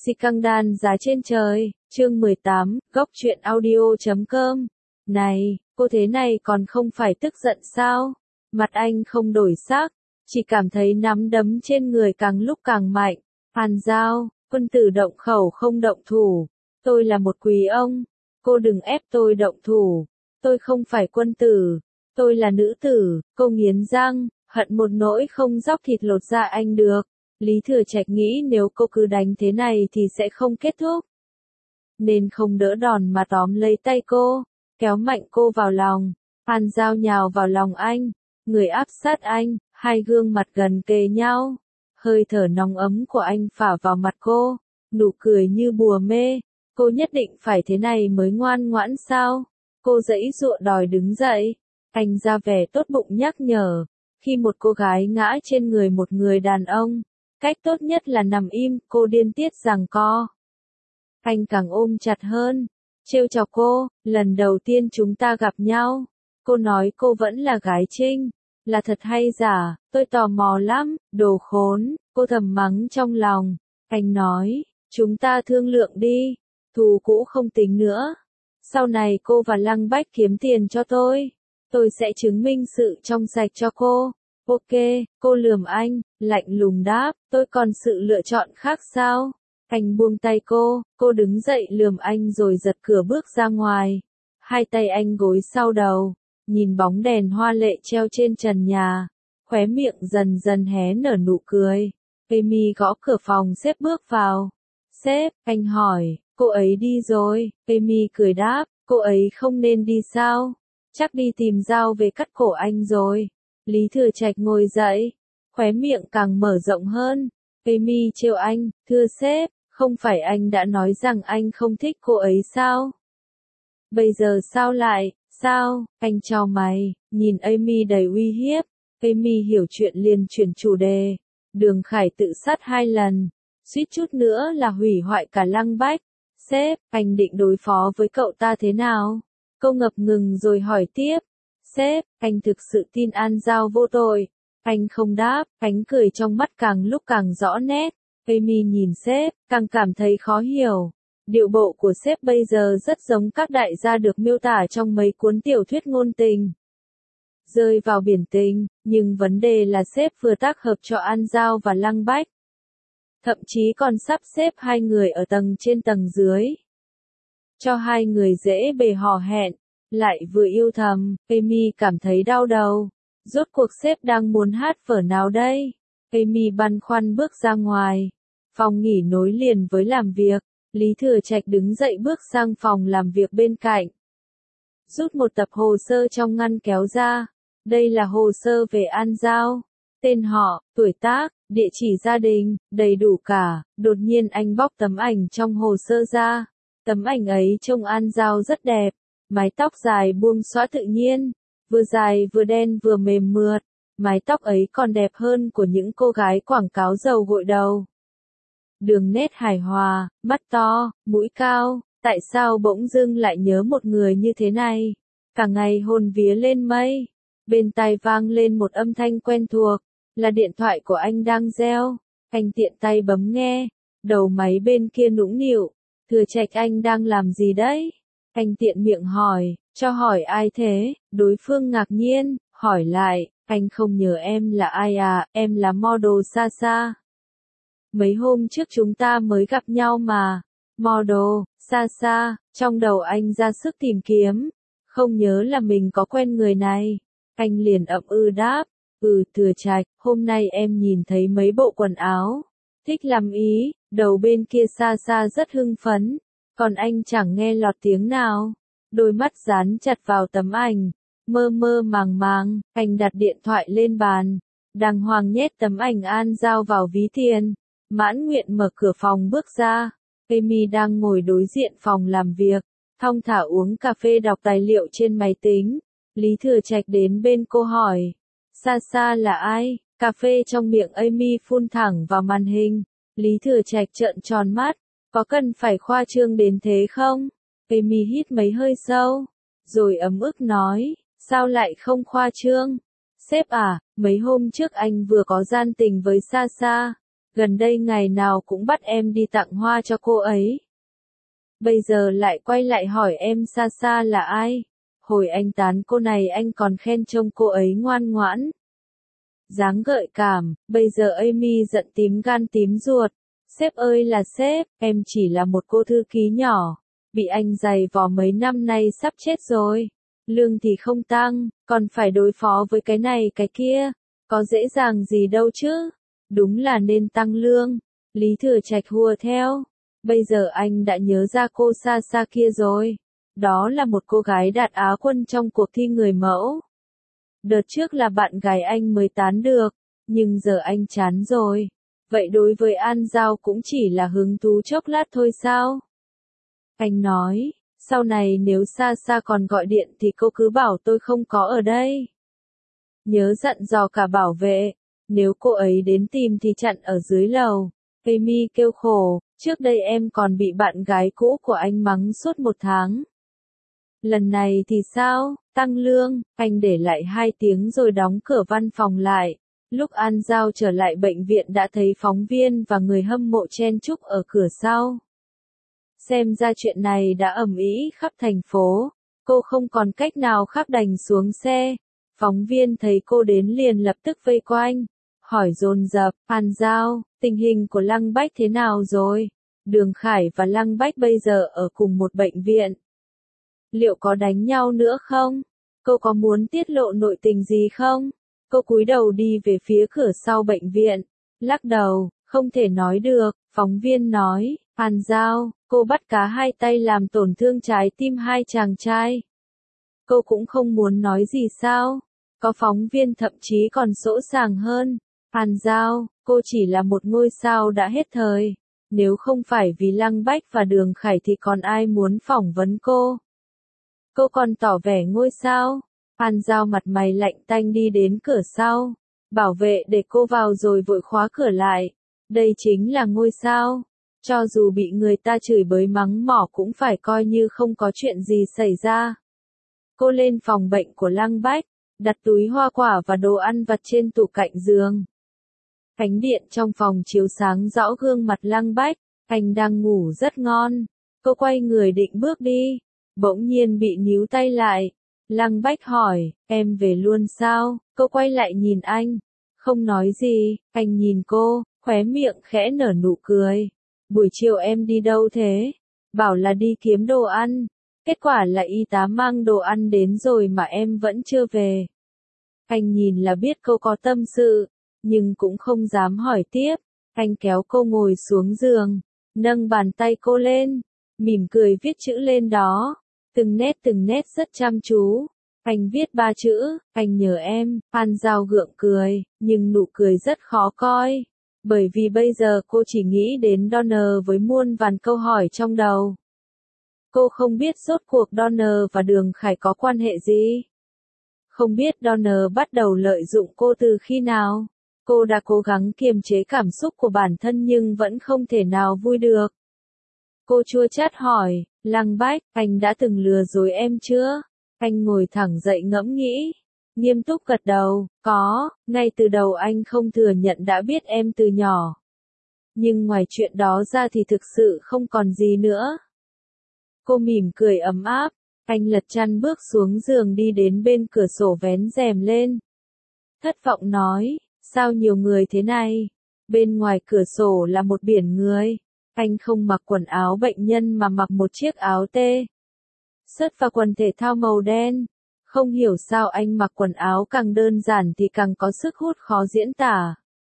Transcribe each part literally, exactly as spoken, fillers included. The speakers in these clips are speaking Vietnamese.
Scandal giá trên trời, chương mười tám, góc truyện audio chấm com. Này, cô thế này còn không phải tức giận sao? Mặt anh không đổi sắc, chỉ cảm thấy nắm đấm trên người càng lúc càng mạnh. Hàn Giao, quân tử động khẩu không động thủ. Tôi là một quý ông, cô đừng ép tôi động thủ. Tôi không phải quân tử, tôi là nữ tử. Cô nghiến răng, hận một nỗi không róc thịt lột da anh được. Lý Thừa Trạch nghĩ nếu cô cứ đánh thế này thì sẽ không kết thúc, nên không đỡ đòn mà tóm lấy tay cô, kéo mạnh cô vào lòng. Hàn Giao nhào vào lòng anh, người áp sát anh, hai gương mặt gần kề nhau. Hơi thở nóng ấm của anh phả vào mặt cô, nụ cười như bùa mê. Cô nhất định phải thế này mới ngoan ngoãn sao? Cô giãy giụa đòi đứng dậy. Anh ra vẻ tốt bụng nhắc nhở, khi một cô gái ngã trên người một người đàn ông, cách tốt nhất là nằm im. Cô điên tiết giằng co. Anh càng ôm chặt hơn, trêu chọc cô. Lần đầu tiên chúng ta gặp nhau, cô nói cô vẫn là gái Trinh. Là thật hay giả? Tôi tò mò lắm. Đồ khốn, cô thầm mắng trong lòng. Anh nói, chúng ta thương lượng đi, thù cũ không tính nữa. Sau này cô và Lăng Bách kiếm tiền cho tôi, tôi sẽ chứng minh sự trong sạch cho cô. Ok, cô lườm anh, lạnh lùng đáp, tôi còn sự lựa chọn khác sao? Anh buông tay cô, cô đứng dậy lườm anh rồi giật cửa bước ra ngoài. Hai tay anh gối sau đầu, nhìn bóng đèn hoa lệ treo trên trần nhà, khóe miệng dần dần hé nở nụ cười. Amy gõ cửa phòng sếp bước vào. Sếp, anh hỏi, cô ấy đi rồi. Amy cười đáp, cô ấy không nên đi sao? Chắc đi tìm dao về cắt cổ anh rồi. Lý Thừa Trạch ngồi dậy, khóe miệng càng mở rộng hơn. Amy trêu anh, thưa sếp, không phải anh đã nói rằng anh không thích cô ấy sao? Bây giờ sao lại, sao? Anh chau mày, nhìn Amy đầy uy hiếp. Amy hiểu chuyện liền chuyển chủ đề. Đường Khải tự sát hai lần, suýt chút nữa là hủy hoại cả Lăng Bách. Sếp, anh định đối phó với cậu ta thế nào? Cô ngập ngừng rồi hỏi tiếp. Sếp, anh thực sự tin An Giao vô tội? Anh không đáp, ánh cười trong mắt càng lúc càng rõ nét. Amy nhìn sếp, càng cảm thấy khó hiểu. Điệu bộ của sếp bây giờ rất giống các đại gia được miêu tả trong mấy cuốn tiểu thuyết ngôn tình. Rơi vào biển tình, nhưng vấn đề là sếp vừa tác hợp cho An Giao và Lăng Bách. Thậm chí còn sắp xếp hai người ở tầng trên tầng dưới, cho hai người dễ bề hò hẹn, lại vừa yêu thầm. Amy cảm thấy đau đầu. Rốt cuộc sếp đang muốn hát vở nào đây? Amy băn khoăn bước ra ngoài. Phòng nghỉ nối liền với làm việc. Lý Thừa Trạch đứng dậy bước sang phòng làm việc bên cạnh, rút một tập hồ sơ trong ngăn kéo ra. Đây là hồ sơ về An Giao. Tên họ, tuổi tác, địa chỉ gia đình, đầy đủ cả. Đột nhiên anh bóc tấm ảnh trong hồ sơ ra. Tấm ảnh ấy trông An Giao rất đẹp. Mái tóc dài buông xõa tự nhiên, vừa dài vừa đen vừa mềm mượt. Mái tóc ấy còn đẹp hơn của những cô gái quảng cáo dầu gội đầu. Đường nét hài hòa, mắt to, mũi cao. Tại sao bỗng dưng lại nhớ một người như thế này? Cả ngày hồn vía lên mây. Bên tai vang lên một âm thanh quen thuộc, là điện thoại của anh đang reo. Anh tiện tay bấm nghe, đầu máy bên kia nũng nịu. Thừa Trạch, anh đang làm gì đấy? Anh tiện miệng hỏi, cho hỏi ai thế? Đối phương ngạc nhiên, hỏi lại, anh không nhớ em là ai à? Em là model Sasa. Mấy hôm trước chúng ta mới gặp nhau mà. Model, Sasa. Trong đầu anh ra sức tìm kiếm, không nhớ là mình có quen người này. Anh liền ậm ừ đáp, ừ Thừa Trạch, hôm nay em nhìn thấy mấy bộ quần áo, thích lắm ý. Đầu bên kia Sasa rất hưng phấn, còn anh chẳng nghe lọt tiếng nào. Đôi mắt dán chặt vào tấm ảnh, mơ mơ màng màng. Anh đặt điện thoại lên bàn, đàng hoàng nhét tấm ảnh An Giao vào ví tiền, mãn nguyện mở cửa phòng bước ra. Amy đang ngồi đối diện phòng làm việc, thong thả uống cà phê đọc tài liệu trên máy tính. Lý Thừa Trạch đến bên cô hỏi, Sasa là ai? Cà phê trong miệng Amy phun thẳng vào màn hình. Lý Thừa Trạch trợn tròn mắt, có cần phải khoa trương đến thế không? Amy hít mấy hơi sâu, rồi ấm ức nói, sao lại không khoa trương? Sếp à, mấy hôm trước anh vừa có gian tình với Sasa. Gần đây ngày nào cũng bắt em đi tặng hoa cho cô ấy. Bây giờ lại quay lại hỏi em xa xa là ai? Hồi anh tán cô này anh còn khen trông cô ấy ngoan ngoãn. Dáng gợi cảm, bây giờ Amy giận tím gan tím ruột. Sếp ơi là sếp, em chỉ là một cô thư ký nhỏ. Bị anh giày vò mấy năm nay sắp chết rồi. Lương thì không tăng, còn phải đối phó với cái này cái kia. Có dễ dàng gì đâu chứ. Đúng là nên tăng lương. Lý Thừa Trạch hùa theo. Bây giờ anh đã nhớ ra cô xa xa kia rồi. Đó là một cô gái đạt Á quân trong cuộc thi người mẫu. Đợt trước là bạn gái anh mới tán được, nhưng giờ anh chán rồi. Vậy đối với An Giao cũng chỉ là hứng thú chốc lát thôi sao? Anh nói, sau này nếu xa xa còn gọi điện thì cô cứ bảo tôi không có ở đây. Nhớ dặn dò cả bảo vệ, nếu cô ấy đến tìm thì chặn ở dưới lầu. Amy kêu khổ, trước đây em còn bị bạn gái cũ của anh mắng suốt một tháng. Lần này thì sao, tăng lương, anh để lại hai tiếng rồi đóng cửa văn phòng lại. Lúc An Giao trở lại bệnh viện đã thấy phóng viên và người hâm mộ chen chúc ở cửa sau. Xem ra chuyện này đã ầm ĩ khắp thành phố, cô không còn cách nào khác đành xuống xe. Phóng viên thấy cô đến liền lập tức vây quanh, hỏi dồn dập, An Giao, tình hình của Lăng Bách thế nào rồi? Đường Khải và Lăng Bách bây giờ ở cùng một bệnh viện. Liệu có đánh nhau nữa không? Cô có muốn tiết lộ nội tình gì không? Cô cúi đầu đi về phía cửa sau bệnh viện, lắc đầu, không thể nói được. Phóng viên nói, An Giao, cô bắt cá hai tay làm tổn thương trái tim hai chàng trai. Cô cũng không muốn nói gì sao? Có phóng viên thậm chí còn sỗ sàng hơn. An Giao, cô chỉ là một ngôi sao đã hết thời. Nếu không phải vì Lăng Bách và Đường Khải thì còn ai muốn phỏng vấn cô? Cô còn tỏ vẻ ngôi sao. An Giao mặt mày lạnh tanh đi đến cửa sau. Bảo vệ để cô vào rồi vội khóa cửa lại. Đây chính là ngôi sao. Cho dù bị người ta chửi bới mắng mỏ cũng phải coi như không có chuyện gì xảy ra. Cô lên phòng bệnh của Lăng Bách, đặt túi hoa quả và đồ ăn vặt trên tủ cạnh giường. Ánh điện trong phòng chiếu sáng rõ gương mặt Lăng Bách, anh đang ngủ rất ngon. Cô quay người định bước đi, bỗng nhiên bị níu tay lại. Lăng Bách hỏi, em về luôn sao? Cô quay lại nhìn anh, không nói gì. Anh nhìn cô, khóe miệng khẽ nở nụ cười. Buổi chiều em đi đâu thế? Bảo là đi kiếm đồ ăn. Kết quả là y tá mang đồ ăn đến rồi mà em vẫn chưa về. Anh nhìn là biết cô có tâm sự, nhưng cũng không dám hỏi tiếp. Anh kéo cô ngồi xuống giường, nâng bàn tay cô lên, mỉm cười viết chữ lên đó. Từng nét từng nét rất chăm chú. Anh viết ba chữ, anh nhớ em. An Giao gượng cười, nhưng nụ cười rất khó coi. Bởi vì bây giờ cô chỉ nghĩ đến Donner với muôn vàn câu hỏi trong đầu. Cô không biết rốt cuộc Donner và Đường Khải có quan hệ gì. Không biết Donner bắt đầu lợi dụng cô từ khi nào. Cô đã cố gắng kiềm chế cảm xúc của bản thân nhưng vẫn không thể nào vui được. Cô chua chát hỏi, Lăng Bách, anh đã từng lừa dối em chưa? Anh ngồi thẳng dậy ngẫm nghĩ, nghiêm túc gật đầu, có, ngay từ đầu anh không thừa nhận đã biết em từ nhỏ. Nhưng ngoài chuyện đó ra thì thực sự không còn gì nữa. Cô mỉm cười ấm áp, anh lật chăn bước xuống giường đi đến bên cửa sổ vén rèm lên. Thất vọng nói, sao nhiều người thế này? Bên ngoài cửa sổ là một biển người. Anh không mặc quần áo bệnh nhân mà mặc một chiếc áo tê sớt và quần thể thao màu đen. Không hiểu sao anh mặc quần áo càng đơn giản thì càng có sức hút khó diễn tả.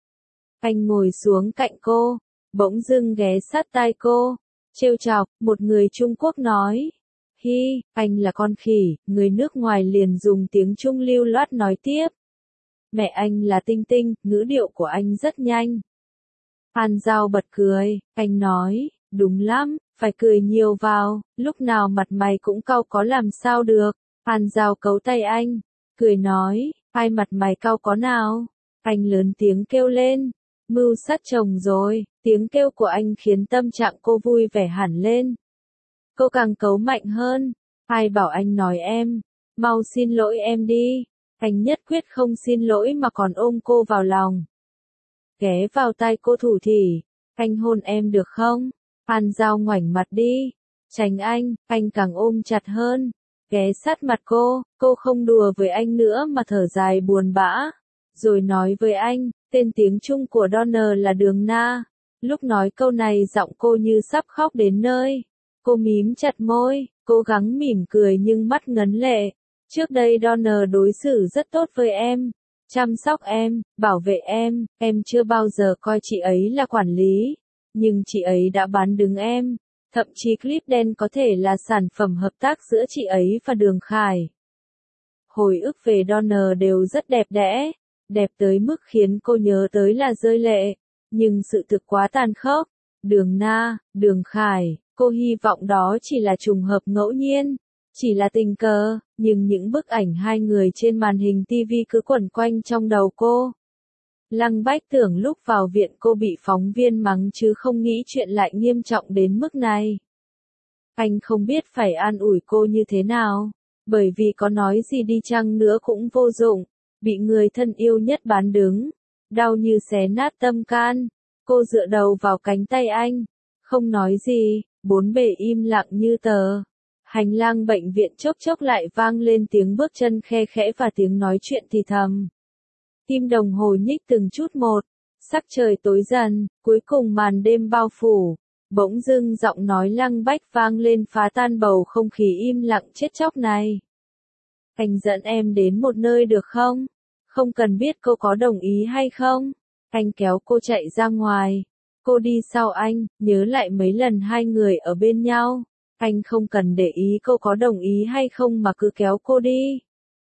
Anh ngồi xuống cạnh cô, bỗng dưng ghé sát tai cô, trêu chọc, một người Trung Quốc nói. Hi, anh là con khỉ, người nước ngoài liền dùng tiếng Trung lưu loát nói tiếp. Mẹ anh là Tinh Tinh, ngữ điệu của anh rất nhanh. An Giao bật cười, anh nói, đúng lắm, phải cười nhiều vào, lúc nào mặt mày cũng cau có làm sao được. An Giao cấu tay anh, cười nói, ai mặt mày cau có nào? Anh lớn tiếng kêu lên, mưu sát chồng rồi. Tiếng kêu của anh khiến tâm trạng cô vui vẻ hẳn lên. Cô càng cấu mạnh hơn, ai bảo anh nói em, mau xin lỗi em đi. Anh nhất quyết không xin lỗi mà còn ôm cô vào lòng. ghé vào tai cô thủ thỉ, anh hôn em được không? Phan Giao ngoảnh mặt đi, tránh anh, anh càng ôm chặt hơn, ghé sát mặt cô, cô không đùa với anh nữa mà thở dài buồn bã, rồi nói với anh, tên tiếng Trung của Donner là Đường Na. Lúc nói câu này giọng cô như sắp khóc đến nơi. Cô mím chặt môi, cố gắng mỉm cười nhưng mắt ngấn lệ. Trước đây Donner đối xử rất tốt với em, chăm sóc em, bảo vệ em, em chưa bao giờ coi chị ấy là quản lý. Nhưng chị ấy đã bán đứng em. Thậm chí clip đen có thể là sản phẩm hợp tác giữa chị ấy và Đường Khải. Hồi ức về Donner đều rất đẹp đẽ, đẹp tới mức khiến cô nhớ tới là rơi lệ. Nhưng sự thực quá tàn khốc. Đường Na, Đường Khải, cô hy vọng đó chỉ là trùng hợp ngẫu nhiên, chỉ là tình cờ, nhưng những bức ảnh hai người trên màn hình ti vi cứ quẩn quanh trong đầu cô. Lăng Bách tưởng lúc vào viện cô bị phóng viên mắng chứ không nghĩ chuyện lại nghiêm trọng đến mức này. Anh không biết phải an ủi cô như thế nào, bởi vì có nói gì đi chăng nữa cũng vô dụng, bị người thân yêu nhất bán đứng, đau như xé nát tâm can. Cô dựa đầu vào cánh tay anh, không nói gì, bốn bề im lặng như tờ. Hành lang bệnh viện chốc chốc lại vang lên tiếng bước chân khe khẽ và tiếng nói chuyện thì thầm. Kim đồng hồ nhích từng chút một, sắc trời tối dần, cuối cùng màn đêm bao phủ. Bỗng dưng giọng nói Lăng Bách vang lên phá tan bầu không khí im lặng chết chóc này. Anh dẫn em đến một nơi được không? Không cần biết cô có đồng ý hay không. Anh kéo cô chạy ra ngoài. Cô đi sau anh, nhớ lại mấy lần hai người ở bên nhau. Anh không cần để ý cô có đồng ý hay không mà cứ kéo cô đi.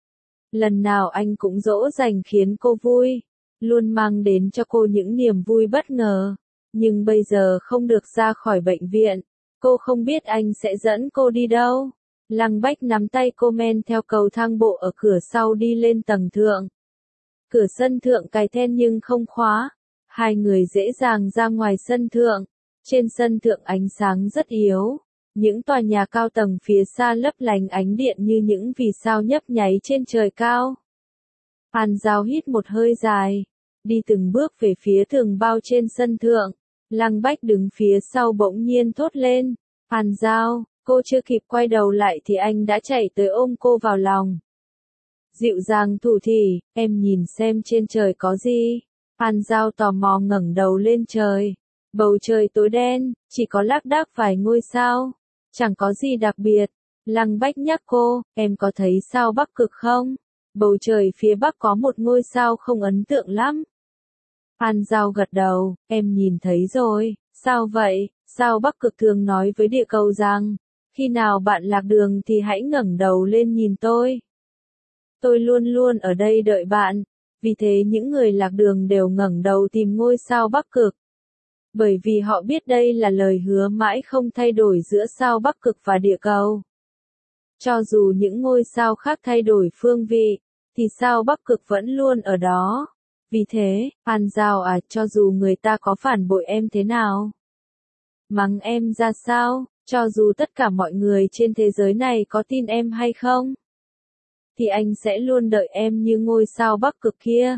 Lần nào anh cũng dỗ dành khiến cô vui, luôn mang đến cho cô những niềm vui bất ngờ. Nhưng bây giờ không được ra khỏi bệnh viện, cô không biết anh sẽ dẫn cô đi đâu. Lăng Bách nắm tay cô men theo cầu thang bộ ở cửa sau đi lên tầng thượng. Cửa sân thượng cài then nhưng không khóa. Hai người dễ dàng ra ngoài sân thượng. Trên sân thượng ánh sáng rất yếu. Những tòa nhà cao tầng phía xa lấp lánh ánh điện như những vì sao nhấp nháy trên trời cao. Phan Giao hít một hơi dài, đi từng bước về phía tường bao trên sân thượng. Lăng Bách đứng phía sau bỗng nhiên thốt lên. Phan Giao, cô chưa kịp quay đầu lại thì anh đã chạy tới ôm cô vào lòng. Dịu dàng thủ thỉ, em nhìn xem trên trời có gì. Phan Giao tò mò ngẩng đầu lên trời. Bầu trời tối đen, chỉ có lác đác vài ngôi sao. Chẳng có gì đặc biệt. Lăng Bách nhắc cô, em có thấy sao Bắc Cực không? Bầu trời phía Bắc có một ngôi sao không ấn tượng lắm. Phan Giao gật đầu, em nhìn thấy rồi. Sao vậy? Sao Bắc Cực thường nói với địa cầu rằng, khi nào bạn lạc đường thì hãy ngẩng đầu lên nhìn tôi. Tôi luôn luôn ở đây đợi bạn. Vì thế những người lạc đường đều ngẩng đầu tìm ngôi sao Bắc Cực. Bởi vì họ biết đây là lời hứa mãi không thay đổi giữa sao Bắc Cực và địa cầu. Cho dù những ngôi sao khác thay đổi phương vị, thì sao Bắc Cực vẫn luôn ở đó. Vì thế, Phan Giao à, cho dù người ta có phản bội em thế nào, mắng em ra sao, cho dù tất cả mọi người trên thế giới này có tin em hay không, thì anh sẽ luôn đợi em như ngôi sao Bắc Cực kia.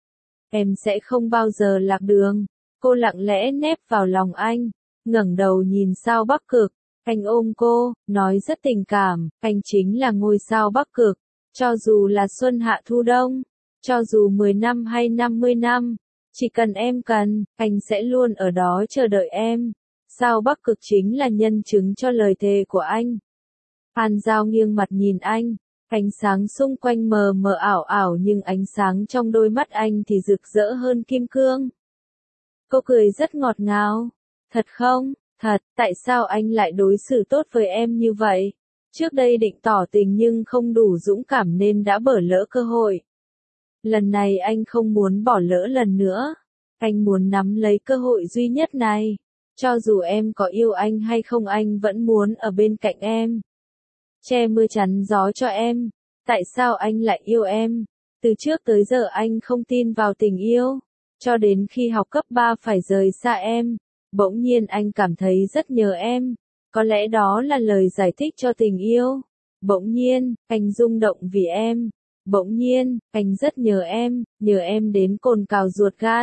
Em sẽ không bao giờ lạc đường. Cô lặng lẽ nép vào lòng anh, ngẩng đầu nhìn sao Bắc Cực. Anh ôm cô, nói rất tình cảm, anh chính là ngôi sao Bắc Cực. Cho dù là xuân hạ thu đông, cho dù mười năm hay năm mươi năm, chỉ cần em cần, anh sẽ luôn ở đó chờ đợi em. Sao Bắc Cực chính là nhân chứng cho lời thề của anh. Phan Giao nghiêng mặt nhìn anh, ánh sáng xung quanh mờ mờ ảo ảo nhưng ánh sáng trong đôi mắt anh thì rực rỡ hơn kim cương. Cô cười rất ngọt ngào. Thật không? Thật, tại sao anh lại đối xử tốt với em như vậy? Trước đây định tỏ tình nhưng không đủ dũng cảm nên đã bỏ lỡ cơ hội. Lần này anh không muốn bỏ lỡ lần nữa. Anh muốn nắm lấy cơ hội duy nhất này. Cho dù em có yêu anh hay không anh vẫn muốn ở bên cạnh em. Che mưa chắn gió cho em. Tại sao anh lại yêu em? Từ trước tới giờ anh không tin vào tình yêu. Cho đến khi học cấp ba phải rời xa em. Bỗng nhiên anh cảm thấy rất nhớ em. Có lẽ đó là lời giải thích cho tình yêu. Bỗng nhiên, anh rung động vì em. Bỗng nhiên, anh rất nhớ em, nhớ em đến cồn cào ruột gan.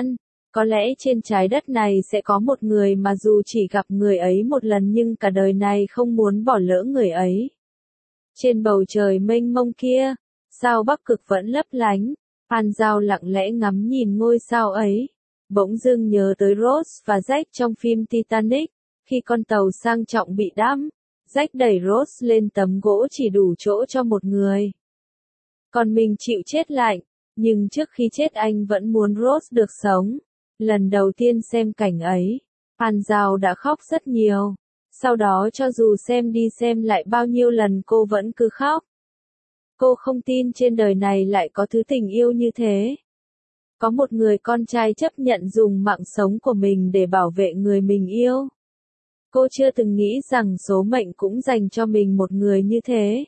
Có lẽ trên trái đất này sẽ có một người mà dù chỉ gặp người ấy một lần nhưng cả đời này không muốn bỏ lỡ người ấy. Trên bầu trời mênh mông kia, sao Bắc Cực vẫn lấp lánh, Phan Giao lặng lẽ ngắm nhìn ngôi sao ấy. Bỗng dưng nhớ tới Rose và Jack trong phim Titanic, khi con tàu sang trọng bị đắm, Jack đẩy Rose lên tấm gỗ chỉ đủ chỗ cho một người. Còn mình chịu chết lạnh, nhưng trước khi chết anh vẫn muốn Rose được sống. Lần đầu tiên xem cảnh ấy, Phan Giao đã khóc rất nhiều. Sau đó cho dù xem đi xem lại bao nhiêu lần cô vẫn cứ khóc. Cô không tin trên đời này lại có thứ tình yêu như thế. Có một người con trai chấp nhận dùng mạng sống của mình để bảo vệ người mình yêu. Cô chưa từng nghĩ rằng số mệnh cũng dành cho mình một người như thế.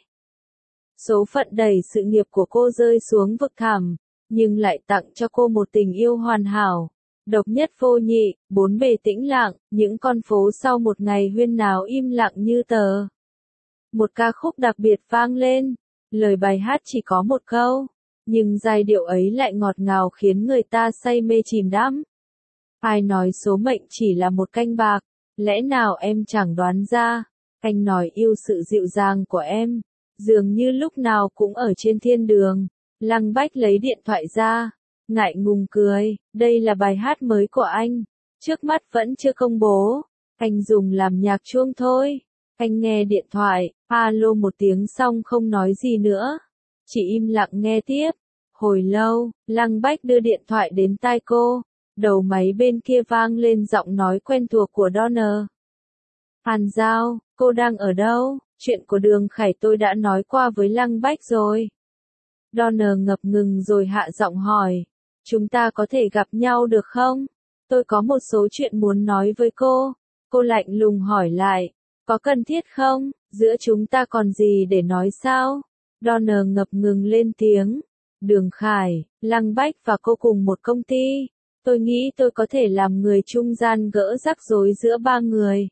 Số phận đẩy sự nghiệp của cô rơi xuống vực thẳm, nhưng lại tặng cho cô một tình yêu hoàn hảo, độc nhất vô nhị, bốn bề tĩnh lặng, những con phố sau một ngày huyên náo im lặng như tờ. Một ca khúc đặc biệt vang lên, lời bài hát chỉ có một câu, nhưng giai điệu ấy lại ngọt ngào khiến người ta say mê chìm đắm. Ai nói số mệnh chỉ là một canh bạc, lẽ nào em chẳng đoán ra, anh nói yêu sự dịu dàng của em, dường như lúc nào cũng ở trên thiên đường. Lăng Bách lấy điện thoại ra, ngại ngùng cười, đây là bài hát mới của anh, trước mắt vẫn chưa công bố, anh dùng làm nhạc chuông thôi. Anh nghe điện thoại, alo một tiếng xong không nói gì nữa, chỉ im lặng nghe tiếp. Hồi lâu, Lăng Bách đưa điện thoại đến tai cô, đầu máy bên kia vang lên giọng nói quen thuộc của Donner. Phan Giao, cô đang ở đâu? Chuyện của Đường Khải tôi đã nói qua với Lăng Bách rồi. Donner ngập ngừng rồi hạ giọng hỏi, chúng ta có thể gặp nhau được không? Tôi có một số chuyện muốn nói với cô. Cô lạnh lùng hỏi lại, có cần thiết không? Giữa chúng ta còn gì để nói sao? Donner ngập ngừng lên tiếng, Đường Khải, Lăng Bách và cô cùng một công ty. Tôi nghĩ tôi có thể làm người trung gian gỡ rắc rối giữa ba người.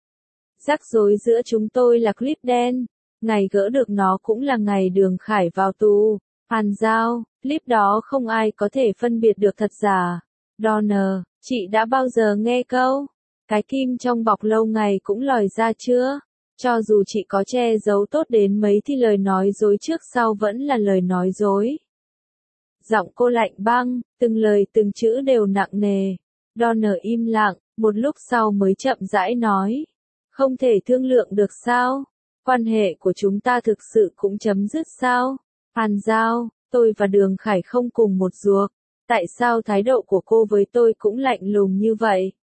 Rắc rối giữa chúng tôi là clip đen. Ngày gỡ được nó cũng là ngày Đường Khải vào tù. Phan Giao, clip đó không ai có thể phân biệt được thật giả. Donner, chị đã bao giờ nghe câu, cái kim trong bọc lâu ngày cũng lòi ra chưa? Cho dù chị có che giấu tốt đến mấy thì lời nói dối trước sau vẫn là lời nói dối. Giọng cô lạnh băng, từng lời từng chữ đều nặng nề. Donner im lặng, một lúc sau mới chậm rãi nói. Không thể thương lượng được sao? Quan hệ của chúng ta thực sự cũng chấm dứt sao? Phan Giao, tôi và Đường Khải không cùng một ruột. Tại sao thái độ của cô với tôi cũng lạnh lùng như vậy?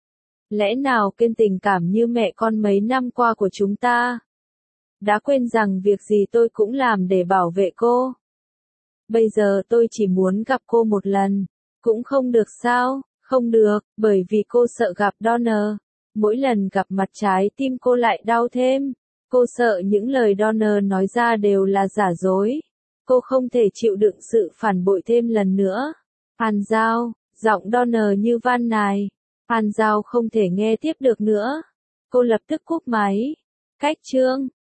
Lẽ nào kênh tình cảm như mẹ con mấy năm qua của chúng ta đã quên rằng việc gì tôi cũng làm để bảo vệ cô? Bây giờ tôi chỉ muốn gặp cô một lần. Cũng không được sao? Không được, bởi vì cô sợ gặp Donner. Mỗi lần gặp mặt trái tim cô lại đau thêm. Cô sợ những lời Donner nói ra đều là giả dối. Cô không thể chịu đựng sự phản bội thêm lần nữa. Phan Giao, giọng Donner như van nài. Phan Giao không thể nghe tiếp được nữa. Cô lập tức cúp máy. Cách chương.